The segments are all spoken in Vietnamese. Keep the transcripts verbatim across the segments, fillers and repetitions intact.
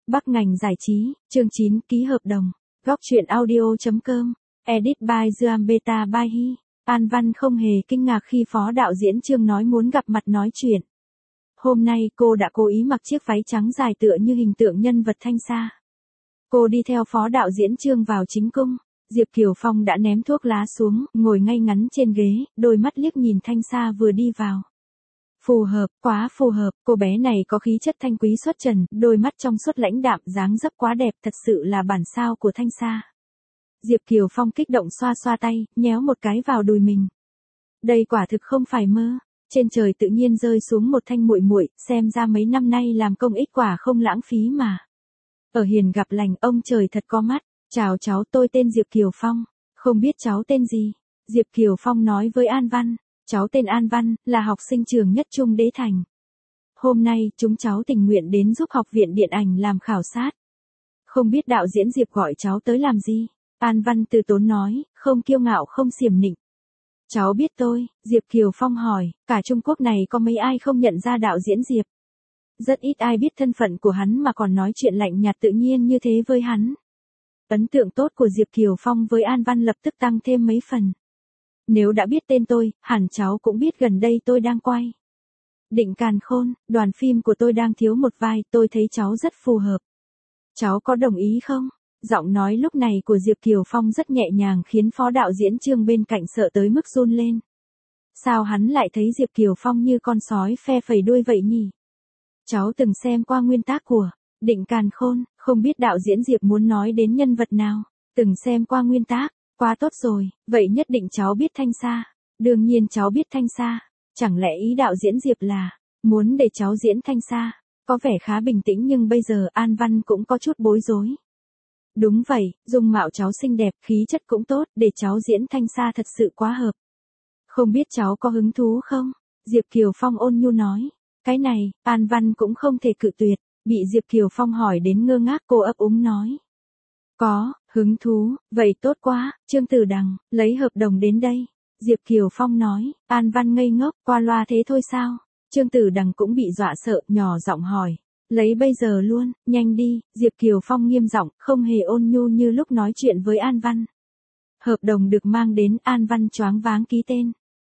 Bắc ngành giải trí, chương chín ký hợp đồng. Góc truyện audio.com, edit by Zuam Beta by He. An Văn không hề kinh ngạc khi phó đạo diễn Trương nói muốn gặp mặt nói chuyện. Hôm nay cô đã cố ý mặc chiếc váy trắng dài tựa như hình tượng nhân vật Thanh Sa. Cô đi theo phó đạo diễn Trương vào chính cung. Diệp Kiều Phong đã ném thuốc lá xuống, ngồi ngay ngắn trên ghế, đôi mắt liếc nhìn Thanh Sa vừa đi vào. Phù hợp, quá phù hợp, cô bé này có khí chất thanh quý xuất trần, đôi mắt trong suốt lãnh đạm, dáng dấp quá đẹp, thật sự là bản sao của Thanh Sa. Diệp Kiều Phong kích động xoa xoa tay, nhéo một cái vào đùi mình. Đây quả thực không phải mơ, trên trời tự nhiên rơi xuống một thanh muội muội, xem ra mấy năm nay làm công ích quả không lãng phí mà. Ở hiền gặp lành, ông trời thật có mắt. Chào cháu, tôi tên Diệp Kiều Phong. Không biết cháu tên gì? Diệp Kiều Phong nói với An Văn. Cháu tên An Văn, là học sinh trường Nhất Trung Đế Thành. Hôm nay, chúng cháu tình nguyện đến giúp học viện điện ảnh làm khảo sát. Không biết đạo diễn Diệp gọi cháu tới làm gì? An Văn từ tốn nói, không kiêu ngạo không xiểm nịnh. Cháu biết tôi, Diệp Kiều Phong hỏi, cả Trung Quốc này có mấy ai không nhận ra đạo diễn Diệp? Rất ít ai biết thân phận của hắn mà còn nói chuyện lạnh nhạt tự nhiên như thế với hắn. Ấn tượng tốt của Diệp Kiều Phong với An Văn lập tức tăng thêm mấy phần. Nếu đã biết tên tôi, hẳn cháu cũng biết gần đây tôi đang quay Định Càn Khôn, đoàn phim của tôi đang thiếu một vai, tôi thấy cháu rất phù hợp. Cháu có đồng ý không? Giọng nói lúc này của Diệp Kiều Phong rất nhẹ nhàng khiến phó đạo diễn Trương bên cạnh sợ tới mức run lên. Sao hắn lại thấy Diệp Kiều Phong như con sói phe phẩy đuôi vậy nhỉ? Cháu từng xem qua nguyên tác của Định Càn Khôn, không biết đạo diễn Diệp muốn nói đến nhân vật nào. Từng xem qua nguyên tác, quá tốt rồi, vậy nhất định cháu biết Thanh Sa. Đương nhiên cháu biết Thanh Sa, chẳng lẽ ý đạo diễn Diệp là muốn để cháu diễn Thanh Sa? Có vẻ khá bình tĩnh nhưng bây giờ An Văn cũng có chút bối rối. Đúng vậy, dung mạo cháu xinh đẹp, khí chất cũng tốt, để cháu diễn Thanh Sa thật sự quá hợp. Không biết cháu có hứng thú không? Diệp Kiều Phong ôn nhu nói. Cái này, An Văn cũng không thể cự tuyệt. Bị Diệp Kiều Phong hỏi đến ngơ ngác, cô ấp úng nói. Có, hứng thú, vậy tốt quá, Trương Tử Đằng, lấy hợp đồng đến đây. Diệp Kiều Phong nói. An Văn ngây ngốc, qua loa thế thôi sao? Trương Tử Đằng cũng bị dọa sợ, nhỏ giọng hỏi. Lấy bây giờ luôn, nhanh đi. Diệp Kiều Phong nghiêm giọng, không hề ôn nhu như lúc nói chuyện với An Văn. Hợp đồng được mang đến, An Văn choáng váng ký tên.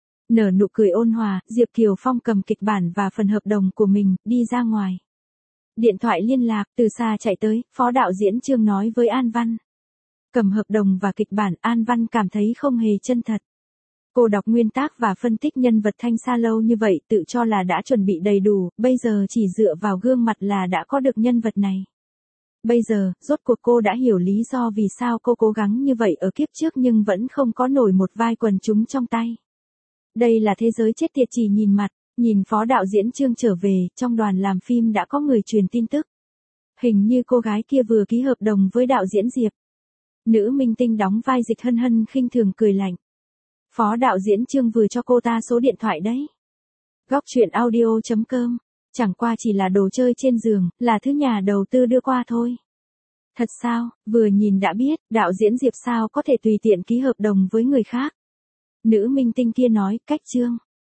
Nở nụ cười ôn hòa, Diệp Kiều Phong cầm kịch bản và phần hợp đồng của mình, đi ra ngoài. Điện thoại liên lạc, từ xa chạy tới, phó đạo diễn Trương nói với An Văn. Cầm hợp đồng và kịch bản, An Văn cảm thấy không hề chân thật. Cô đọc nguyên tác và phân tích nhân vật Thanh Sa lâu như vậy, tự cho là đã chuẩn bị đầy đủ, bây giờ chỉ dựa vào gương mặt là đã có được nhân vật này. Bây giờ, rốt cuộc cô đã hiểu lý do vì sao cô cố gắng như vậy ở kiếp trước nhưng vẫn không có nổi một vai quần chúng trong tay. Đây là thế giới chết tiệt chỉ nhìn mặt. Nhìn phó đạo diễn Trương trở về, trong đoàn làm phim đã có người truyền tin tức. Hình như cô gái kia vừa ký hợp đồng với đạo diễn Diệp. Nữ minh tinh đóng vai Dịch Hân Hân khinh thường cười lạnh. Phó đạo diễn Trương vừa cho cô ta số điện thoại đấy. Góc truyện audio.com, chẳng qua chỉ là đồ chơi trên giường, là thứ nhà đầu tư đưa qua thôi. Thật sao, vừa nhìn đã biết, đạo diễn Diệp sao có thể tùy tiện ký hợp đồng với người khác. Nữ minh tinh kia nói, cách Trương.